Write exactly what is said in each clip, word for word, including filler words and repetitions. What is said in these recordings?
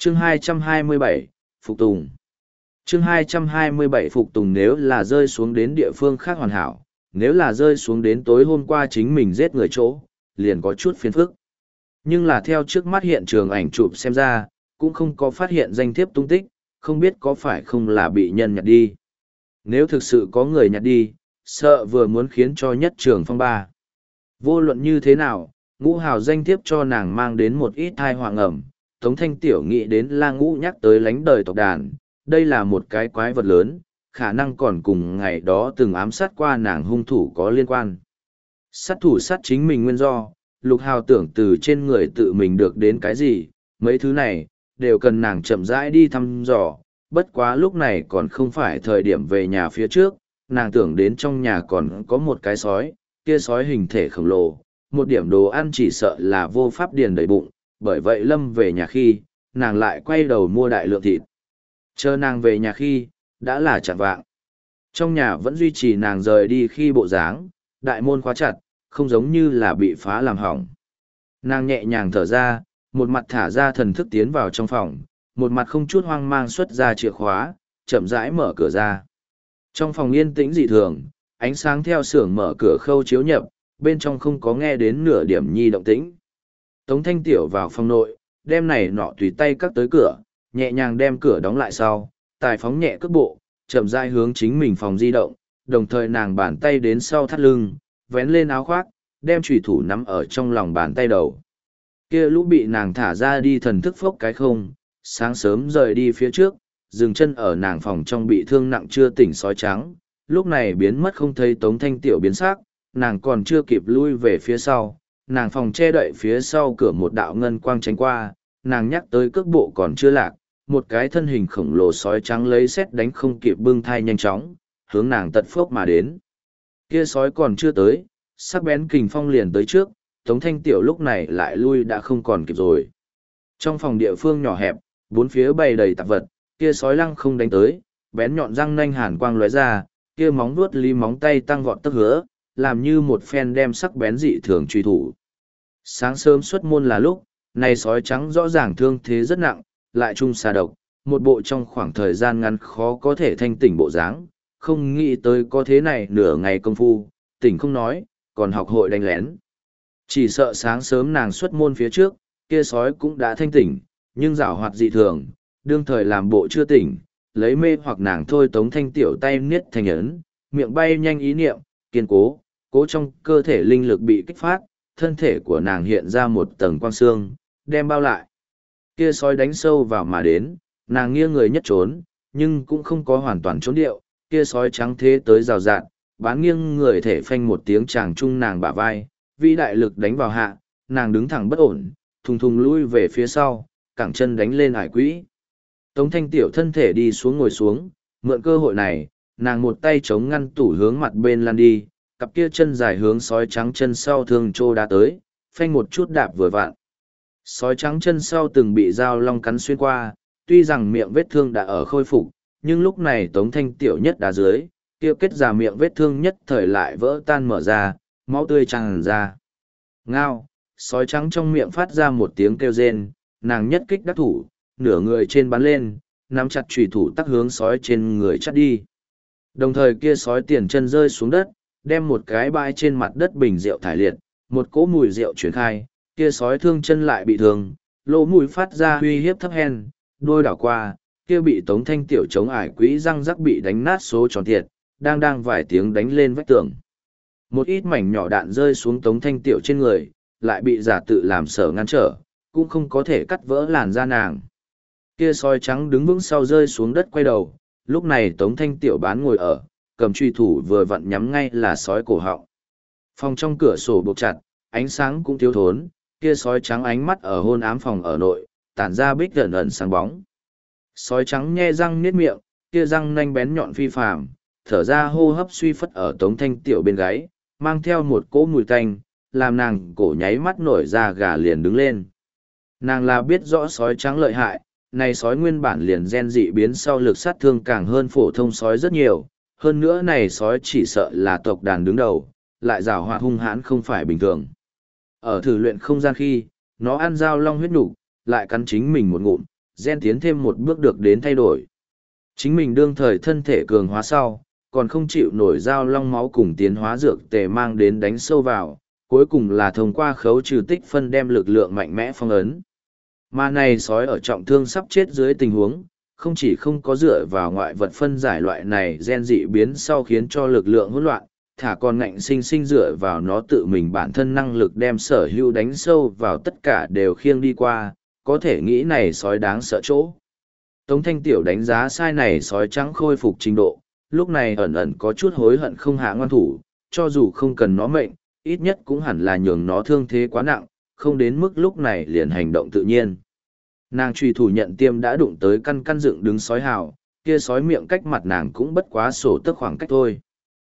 Chương hai trăm hai mươi bảy, Phục Tùng. Chương hai trăm hai mươi bảy Phục Tùng. Nếu là rơi xuống đến địa phương khác hoàn hảo, nếu là rơi xuống đến tối hôm qua chính mình giết người chỗ, liền có chút phiền phức. Nhưng là theo trước mắt hiện trường ảnh chụp xem ra, cũng không có phát hiện danh thiếp tung tích, không biết có phải không là bị nhân nhặt đi. Nếu thực sự có người nhặt đi, sợ vừa muốn khiến cho nhất trường phong ba. Vô luận như thế nào, Ngũ Hào danh thiếp cho nàng mang đến một ít thai hoàng ẩm. Tống Thanh Tiểu nghĩ đến La Ngũ nhắc tới lánh đời tộc đàn, đây là một cái quái vật lớn, khả năng còn cùng ngày đó từng ám sát qua nàng hung thủ có liên quan. Sát thủ sát chính mình nguyên do, Lục Hào tưởng từ trên người tự mình được đến cái gì, mấy thứ này, đều cần nàng chậm rãi đi thăm dò, bất quá lúc này còn không phải thời điểm về nhà phía trước, nàng tưởng đến trong nhà còn có một cái sói, kia sói hình thể khổng lồ, một điểm đồ ăn chỉ sợ là vô pháp điền đầy bụng, bởi vậy Lâm về nhà khi, nàng lại quay đầu mua đại lượng thịt. Chờ nàng về nhà khi, đã là chạng vạng. Trong nhà vẫn duy trì nàng rời đi khi bộ dáng, đại môn khóa chặt, không giống như là bị phá làm hỏng. Nàng nhẹ nhàng thở ra, một mặt thả ra thần thức tiến vào trong phòng, một mặt không chút hoang mang xuất ra chìa khóa, chậm rãi mở cửa ra. Trong phòng yên tĩnh dị thường, ánh sáng theo xưởng mở cửa khâu chiếu nhập, bên trong không có nghe đến nửa điểm nhi động tĩnh. Tống Thanh Tiểu vào phòng nội, đem này nọ tùy tay cắt tới cửa, nhẹ nhàng đem cửa đóng lại sau, tài phóng nhẹ cước bộ, chậm rãi hướng chính mình phòng di động, đồng thời nàng bàn tay đến sau thắt lưng, vén lên áo khoác, đem chủy thủ nắm ở trong lòng bàn tay đầu. Kia lũ bị nàng thả ra đi thần thức phốc cái không, sáng sớm rời đi phía trước, dừng chân ở nàng phòng trong bị thương nặng chưa tỉnh sói trắng, lúc này biến mất không thấy Tống Thanh Tiểu biến sắc, nàng còn chưa kịp lui về phía sau, nàng phòng che đậy phía sau cửa một đạo ngân quang tránh qua, nàng nhắc tới cước bộ còn chưa lạc, một cái thân hình khổng lồ sói trắng lấy sét đánh không kịp bưng thai nhanh chóng, hướng nàng tật phốc mà đến. Kia sói còn chưa tới, sắc bén kình phong liền tới trước, Tống Thanh Tiểu lúc này lại lui đã không còn kịp rồi. Trong phòng địa phương nhỏ hẹp, bốn phía bày đầy tạp vật, kia sói lăng không đánh tới, bén nhọn răng nanh hàn quang lóe ra, kia móng vuốt lý móng tay tăng vọt tấc hứa, làm như một phen đem sắc bén dị thường truy thủ. Sáng sớm xuất môn là lúc, này sói trắng rõ ràng thương thế rất nặng, lại trung xà độc, một bộ trong khoảng thời gian ngắn khó có thể thanh tỉnh bộ dáng, không nghĩ tới có thế này nửa ngày công phu, tỉnh không nói, còn học hội đánh lén. Chỉ sợ sáng sớm nàng xuất môn phía trước, kia sói cũng đã thanh tỉnh, nhưng giảo hoạt dị thường, đương thời làm bộ chưa tỉnh, lấy mê hoặc nàng thôi. Tống Thanh Tiểu tay niết thành ấn, miệng bay nhanh ý niệm, kiên cố, cố trong cơ thể linh lực bị kích phát, thân thể của nàng hiện ra một tầng quang xương, đem bao lại. Kia sói đánh sâu vào mà đến, nàng nghiêng người nhất trốn, nhưng cũng không có hoàn toàn trốn điệu, kia sói trắng thế tới rào rạt, bán nghiêng người thể phanh một tiếng chàng chung nàng bả vai, vĩ đại lực đánh vào hạ, nàng đứng thẳng bất ổn, thùng thùng lui về phía sau, cẳng chân đánh lên hải quỹ. Tống Thanh Tiểu thân thể đi xuống ngồi xuống, mượn cơ hội này, nàng một tay chống ngăn tủ hướng mặt bên lăn đi, cặp kia chân dài hướng sói trắng chân sau thương trô đã tới, phanh một chút đạp vừa vặn. Sói trắng chân sau từng bị dao long cắn xuyên qua, tuy rằng miệng vết thương đã ở khôi phục, nhưng lúc này Tống Thanh Tiểu nhất đá dưới, kia kết ra miệng vết thương nhất thời lại vỡ tan mở ra, máu tươi tràn ra. Ngao, sói trắng trong miệng phát ra một tiếng kêu rên, nàng nhất kích đắc thủ, nửa người trên bắn lên, nắm chặt chùy thủ tắc hướng sói trên người chắt đi. Đồng thời kia sói tiền chân rơi xuống đất, đem một cái bãi trên mặt đất bình rượu thải liệt, một cỗ mùi rượu chuyển khai, kia sói thương chân lại bị thương, lỗ mũi phát ra uy hiếp thấp hen, đôi đảo qua, kia bị Tống Thanh Tiểu chống ải quỹ răng rắc bị đánh nát số tròn thiệt, đang đang vài tiếng đánh lên vách tường. Một ít mảnh nhỏ đạn rơi xuống Tống Thanh Tiểu trên người, lại bị giả tự làm sở ngăn trở, cũng không có thể cắt vỡ làn da nàng. Kia sói trắng đứng vững sau rơi xuống đất quay đầu, lúc này Tống Thanh Tiểu bán ngồi ở, cầm truy thủ vừa vặn nhắm ngay là sói cổ họng. Phòng trong cửa sổ buộc chặt, ánh sáng cũng thiếu thốn, kia sói trắng ánh mắt ở hôn ám phòng ở nội, tản ra bích gần ẩn sáng bóng. Sói trắng nhe răng niết miệng, kia răng nanh bén nhọn phi phàm, thở ra hô hấp suy phất ở Tống Thanh Tiểu bên gáy, mang theo một cỗ mùi tanh, làm nàng cổ nháy mắt nổi ra gà liền đứng lên. Nàng là biết rõ sói trắng lợi hại, này sói nguyên bản liền gen dị biến sau lực sát thương càng hơn phổ thông sói rất nhiều, hơn nữa này sói chỉ sợ là tộc đàn đứng đầu, lại rào hoạt hung hãn không phải bình thường. Ở thử luyện không gian khi, nó ăn dao long huyết nục, lại cắn chính mình một ngụm, gen tiến thêm một bước được đến thay đổi. Chính mình đương thời thân thể cường hóa sau, còn không chịu nổi dao long máu cùng tiến hóa dược tề mang đến đánh sâu vào, cuối cùng là thông qua khấu trừ tích phân đem lực lượng mạnh mẽ phong ấn. Mà này sói ở trọng thương sắp chết dưới tình huống, không chỉ không có dựa vào ngoại vật phân giải loại này gen dị biến sau khiến cho lực lượng hỗn loạn, thả còn ngạnh sinh sinh dựa vào nó tự mình bản thân năng lực đem sở hữu đánh sâu vào tất cả đều khiêng đi qua, có thể nghĩ này sói đáng sợ chỗ. Tống Thanh Tiểu đánh giá sai này sói trắng khôi phục trình độ, lúc này ẩn ẩn có chút hối hận không hạ ngoan thủ, cho dù không cần nó mệnh, ít nhất cũng hẳn là nhường nó thương thế quá nặng, không đến mức lúc này liền hành động tự nhiên. Nàng truy thủ nhận tiêm đã đụng tới căn căn dựng đứng sói hào, kia sói miệng cách mặt nàng cũng bất quá sổ tức khoảng cách thôi.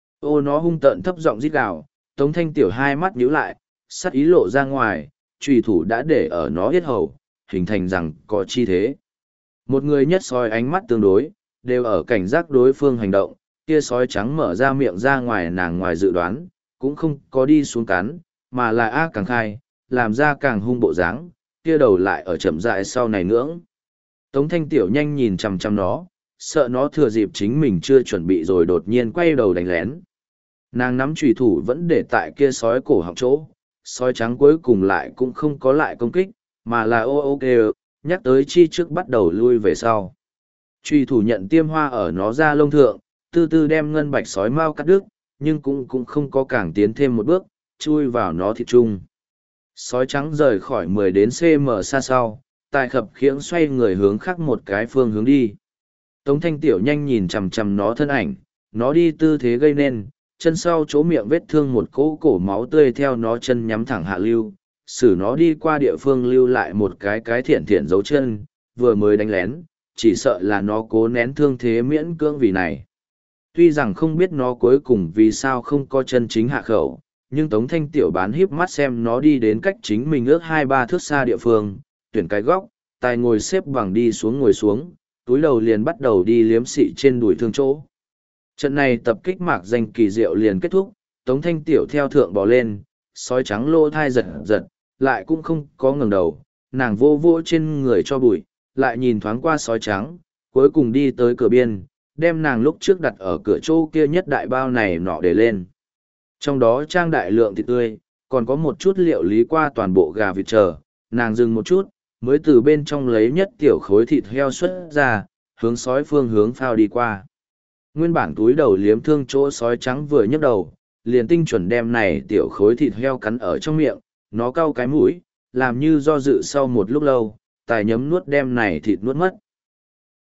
Ô nó hung tợn thấp giọng rít gào, Tống Thanh Tiểu hai mắt nhíu lại, sắc ý lộ ra ngoài, truy thủ đã để ở nó yết hầu, hình thành rằng có chi thế. Một người nhất sói ánh mắt tương đối, đều ở cảnh giác đối phương hành động, kia sói trắng mở ra miệng ra ngoài nàng ngoài dự đoán, cũng không có đi xuống cắn, mà là ác càng khai, làm ra càng hung bộ dáng, kia đầu lại ở chậm rãi sau này ngưỡng. Tống Thanh Tiểu nhanh nhìn chằm chằm nó, sợ nó thừa dịp chính mình chưa chuẩn bị rồi đột nhiên quay đầu đánh lén. Nàng nắm chùy thủ vẫn để tại kia sói cổ họng chỗ, sói trắng cuối cùng lại cũng không có lại công kích, mà là ô ô kêu, nhắc tới chi trước bắt đầu lui về sau. Chùy thủ nhận tiêm hoa ở nó ra lông thượng, tư tư đem ngân bạch sói mau cắt đứt, nhưng cũng cũng không có càng tiến thêm một bước, chui vào nó thịt chung. Sói trắng rời khỏi mười đến cm xa sau, tài khập khiễng xoay người hướng khác một cái phương hướng đi. Tống Thanh Tiểu nhanh nhìn chằm chằm nó thân ảnh, nó đi tư thế gây nên, chân sau chỗ miệng vết thương một cỗ cổ máu tươi theo nó chân nhắm thẳng hạ lưu, xử nó đi qua địa phương lưu lại một cái cái thiện thiện dấu chân, vừa mới đánh lén, chỉ sợ là nó cố nén thương thế miễn cưỡng vì này. Tuy rằng không biết nó cuối cùng vì sao không có chân chính hạ khẩu, nhưng Tống Thanh Tiểu bán híp mắt xem nó đi đến cách chính mình ước hai ba thước xa địa phương, tuyển cái góc, tài ngồi xếp bằng đi xuống ngồi xuống, túi đầu liền bắt đầu đi liếm xị trên đùi thương chỗ. Trận này tập kích mạc danh kỳ diệu liền kết thúc, Tống Thanh Tiểu theo thượng bò lên, sói trắng lô thai giật giật, lại cũng không có ngẩng đầu, nàng vô vô trên người cho bụi, lại nhìn thoáng qua sói trắng, cuối cùng đi tới cửa biên, đem nàng lúc trước đặt ở cửa chỗ kia nhất đại bao này nọ để lên. Trong đó trang đại lượng thịt tươi, còn có một chút liệu lý qua toàn bộ gà vịt chờ, nàng dừng một chút, mới từ bên trong lấy nhất tiểu khối thịt heo xuất ra, hướng sói phương hướng phao đi qua. Nguyên bản túi đầu liếm thương chỗ sói trắng vừa nhấc đầu, liền tinh chuẩn đem này tiểu khối thịt heo cắn ở trong miệng, nó cau cái mũi, làm như do dự sau một lúc lâu, tài nhấm nuốt đem này thịt nuốt mất.